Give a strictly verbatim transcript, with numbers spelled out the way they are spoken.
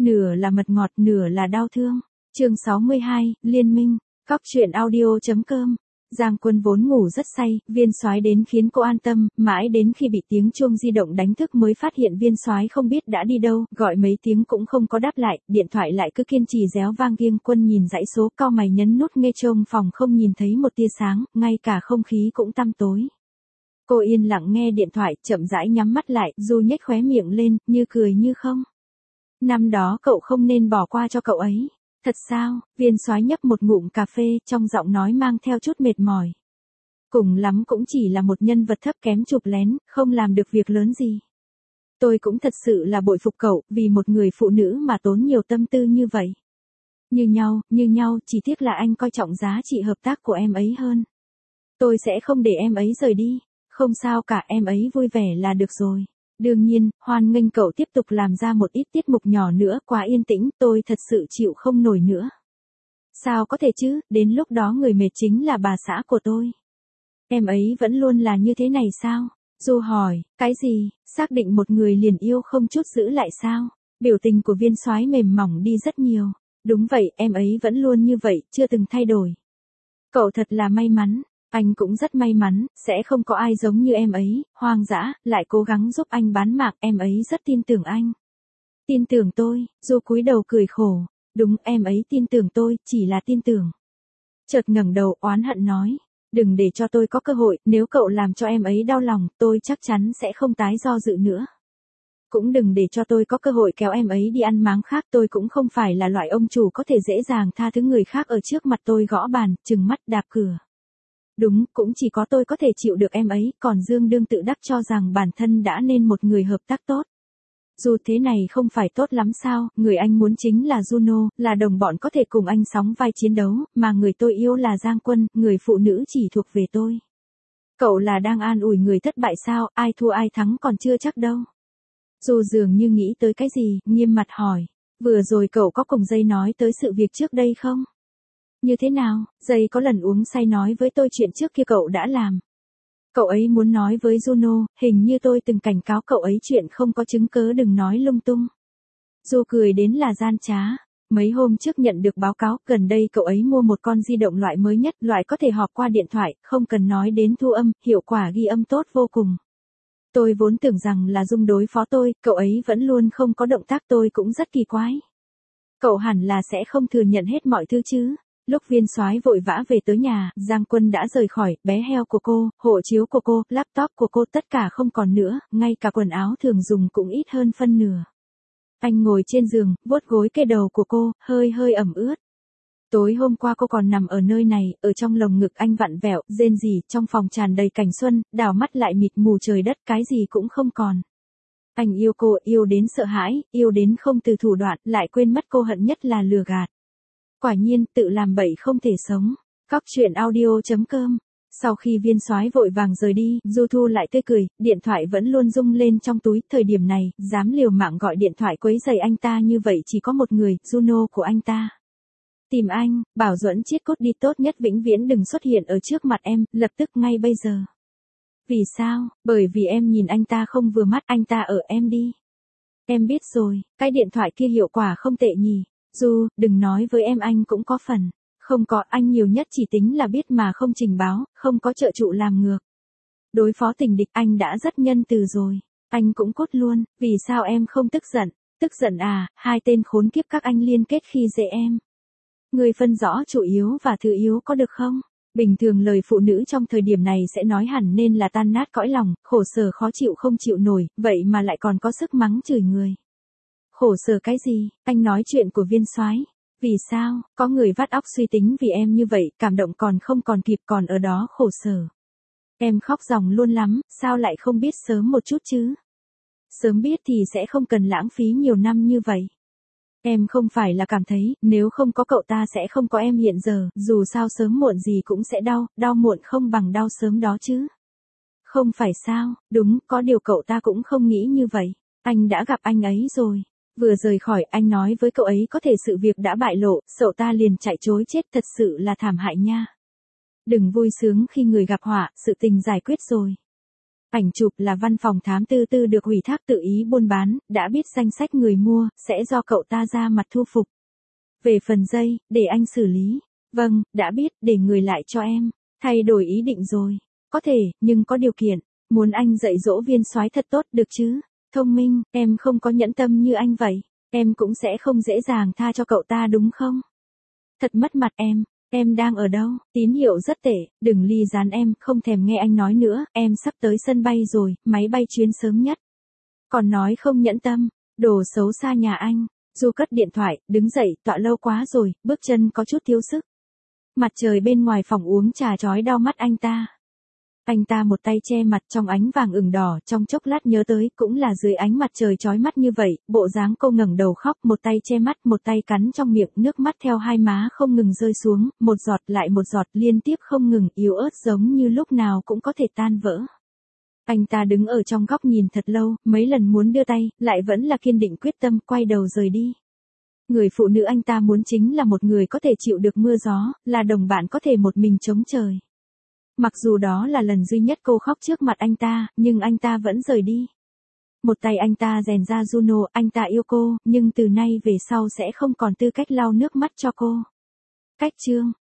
Nửa là mật ngọt, nửa là đau thương. Chương sáu mươi hai, Liên minh. Cóc truyện audio chấm com. Giang Quân vốn ngủ rất say, Viên Soái đến khiến cô an tâm, mãi đến khi bị tiếng chuông di động đánh thức mới phát hiện Viên Soái không biết đã đi đâu, gọi mấy tiếng cũng không có đáp lại, điện thoại lại cứ kiên trì réo vang. Giang Quân nhìn dãy số, cau mày nhấn nút nghe trông phòng không nhìn thấy một tia sáng, ngay cả không khí cũng tăm tối. Cô yên lặng nghe điện thoại, chậm rãi nhắm mắt lại, Du nhếch khóe miệng lên, như cười như không. Năm đó cậu không nên bỏ qua cho cậu ấy. Thật sao? Viên Soái nhấp một ngụm cà phê, trong giọng nói mang theo chút mệt mỏi. Cùng lắm cũng chỉ là một nhân vật thấp kém chụp lén, không làm được việc lớn gì. Tôi cũng thật sự là bội phục cậu, vì một người phụ nữ mà tốn nhiều tâm tư như vậy. Như nhau, như nhau, chỉ tiếc là anh coi trọng giá trị hợp tác của em ấy hơn. Tôi sẽ không để em ấy rời đi. Không sao cả, em ấy vui vẻ là được rồi. Đương nhiên, hoan nghênh cậu tiếp tục làm ra một ít tiết mục nhỏ nữa, quá yên tĩnh, tôi thật sự chịu không nổi nữa. Sao có thể chứ, đến lúc đó người mệt chính là bà xã của tôi. Em ấy vẫn luôn là như thế này sao? Du hỏi, cái gì, xác định một người liền yêu không chút giữ lại sao? Biểu tình của Viên Soái mềm mỏng đi rất nhiều. Đúng vậy, em ấy vẫn luôn như vậy, chưa từng thay đổi. Cậu thật là may mắn. Anh cũng rất may mắn, sẽ không có ai giống như em ấy, hoang dã, lại cố gắng giúp anh bán mạng, em ấy rất tin tưởng anh. Tin tưởng tôi, Du cúi đầu cười khổ, đúng, em ấy tin tưởng tôi, chỉ là tin tưởng. Chợt ngẩng đầu oán hận nói, đừng để cho tôi có cơ hội, nếu cậu làm cho em ấy đau lòng, tôi chắc chắn sẽ không tái do dự nữa. Cũng đừng để cho tôi có cơ hội kéo em ấy đi ăn máng khác, tôi cũng không phải là loại ông chủ có thể dễ dàng tha thứ người khác ở trước mặt tôi. Gõ bàn, trừng mắt đạp cửa. Đúng, cũng chỉ có tôi có thể chịu được em ấy, còn Dương đương tự đắc cho rằng bản thân đã nên một người hợp tác tốt. Dù thế này không phải tốt lắm sao, người anh muốn chính là Juno, là đồng bọn có thể cùng anh sóng vai chiến đấu, mà người tôi yêu là Giang Quân, người phụ nữ chỉ thuộc về tôi. Cậu là đang an ủi người thất bại sao, ai thua ai thắng còn chưa chắc đâu. Dù dường như nghĩ tới cái gì, nghiêm mặt hỏi, vừa rồi cậu có cùng Dây nói tới sự việc trước đây không? Như thế nào, Dây có lần uống say nói với tôi chuyện trước kia cậu đã làm. Cậu ấy muốn nói với Juno, hình như tôi từng cảnh cáo cậu ấy chuyện không có chứng cớ đừng nói lung tung. Du cười đến là gian trá. Mấy hôm trước nhận được báo cáo, gần đây cậu ấy mua một con di động loại mới nhất, loại có thể họp qua điện thoại, không cần nói đến thu âm, hiệu quả ghi âm tốt vô cùng. Tôi vốn tưởng rằng là Dung đối phó tôi, cậu ấy vẫn luôn không có động tác, tôi cũng rất kỳ quái. Cậu hẳn là sẽ không thừa nhận hết mọi thứ chứ. Lúc Viên Soái vội vã về tới nhà, Giang Quân đã rời khỏi, bé heo của cô, hộ chiếu của cô, laptop của cô tất cả không còn nữa, ngay cả quần áo thường dùng cũng ít hơn phân nửa. Anh ngồi trên giường, vuốt gối kê đầu của cô, hơi hơi ẩm ướt. Tối hôm qua cô còn nằm ở nơi này, ở trong lồng ngực anh vặn vẹo, rên rỉ, trong phòng tràn đầy cảnh xuân, đảo mắt lại mịt mù trời đất, cái gì cũng không còn. Anh yêu cô, yêu đến sợ hãi, yêu đến không từ thủ đoạn, lại quên mất cô hận nhất là lừa gạt. Quả nhiên, tự làm bậy không thể sống. Cóc truyện audio chấm com. Sau khi Viên Soái vội vàng rời đi, Du thu lại tươi cười, điện thoại vẫn luôn rung lên trong túi. Thời điểm này, dám liều mạng gọi điện thoại quấy rầy anh ta như vậy chỉ có một người, Juno của anh ta. Tìm anh, bảo Duẫn chiết cốt đi, tốt nhất vĩnh viễn đừng xuất hiện ở trước mặt em, lập tức ngay bây giờ. Vì sao? Bởi vì em nhìn anh ta không vừa mắt, anh ta ở em đi. Em biết rồi, cái điện thoại kia hiệu quả không tệ nhỉ. Du, đừng nói với em anh cũng có phần. Không có, anh nhiều nhất chỉ tính là biết mà không trình báo, không có trợ trụ làm ngược. Đối phó tình địch anh đã rất nhân từ rồi. Anh cũng cốt luôn, vì sao em không tức giận? Tức giận à, hai tên khốn kiếp các anh liên kết khi dễ em. Người phân rõ chủ yếu và thứ yếu có được không? Bình thường lời phụ nữ trong thời điểm này sẽ nói hẳn nên là tan nát cõi lòng, khổ sở khó chịu không chịu nổi, vậy mà lại còn có sức mắng chửi người. Khổ sở cái gì, anh nói chuyện của Viên Soái. Vì sao, có người vắt óc suy tính vì em như vậy, cảm động còn không còn kịp còn ở đó khổ sở. Em khóc ròng luôn lắm, sao lại không biết sớm một chút chứ? Sớm biết thì sẽ không cần lãng phí nhiều năm như vậy. Em không phải là cảm thấy, nếu không có cậu ta sẽ không có em hiện giờ, dù sao sớm muộn gì cũng sẽ đau, đau muộn không bằng đau sớm đó chứ. Không phải sao, đúng, có điều cậu ta cũng không nghĩ như vậy. Anh đã gặp anh ấy rồi. Vừa rời khỏi, anh nói với cậu ấy có thể sự việc đã bại lộ, cậu ta liền chạy trối chết, thật sự là thảm hại nha. Đừng vui sướng khi người gặp họa, sự tình giải quyết rồi. Ảnh chụp là văn phòng thám tư tư được ủy thác tự ý buôn bán, đã biết danh sách người mua, sẽ do cậu ta ra mặt thu phục. Về phần dây, để anh xử lý. Vâng, đã biết, để người lại cho em. Thay đổi ý định rồi. Có thể, nhưng có điều kiện. Muốn anh dạy dỗ Viên soái thật tốt được chứ? Thông minh, em không có nhẫn tâm như anh vậy. Em cũng sẽ không dễ dàng tha cho cậu ta đúng không? Thật mất mặt em. Em đang ở đâu? Tín hiệu rất tệ, đừng ly gián em, không thèm nghe anh nói nữa, em sắp tới sân bay rồi, máy bay chuyến sớm nhất. Còn nói không nhẫn tâm, đồ xấu xa nhà anh. Du cất điện thoại, đứng dậy, tọa lâu quá rồi, bước chân có chút thiếu sức. Mặt trời bên ngoài phòng uống trà chói đau mắt anh ta. Anh ta một tay che mặt trong ánh vàng ửng đỏ, trong chốc lát nhớ tới, cũng là dưới ánh mặt trời chói mắt như vậy, bộ dáng cô ngẩng đầu khóc, một tay che mắt, một tay cắn trong miệng, nước mắt theo hai má không ngừng rơi xuống, một giọt lại một giọt liên tiếp không ngừng, yếu ớt giống như lúc nào cũng có thể tan vỡ. Anh ta đứng ở trong góc nhìn thật lâu, mấy lần muốn đưa tay, lại vẫn là kiên định quyết tâm, quay đầu rời đi. Người phụ nữ anh ta muốn chính là một người có thể chịu được mưa gió, là đồng bạn có thể một mình chống trời. Mặc dù đó là lần duy nhất cô khóc trước mặt anh ta, nhưng anh ta vẫn rời đi. Một tay anh ta rèn ra Juno, anh ta yêu cô, nhưng từ nay về sau sẽ không còn tư cách lau nước mắt cho cô. Cách chương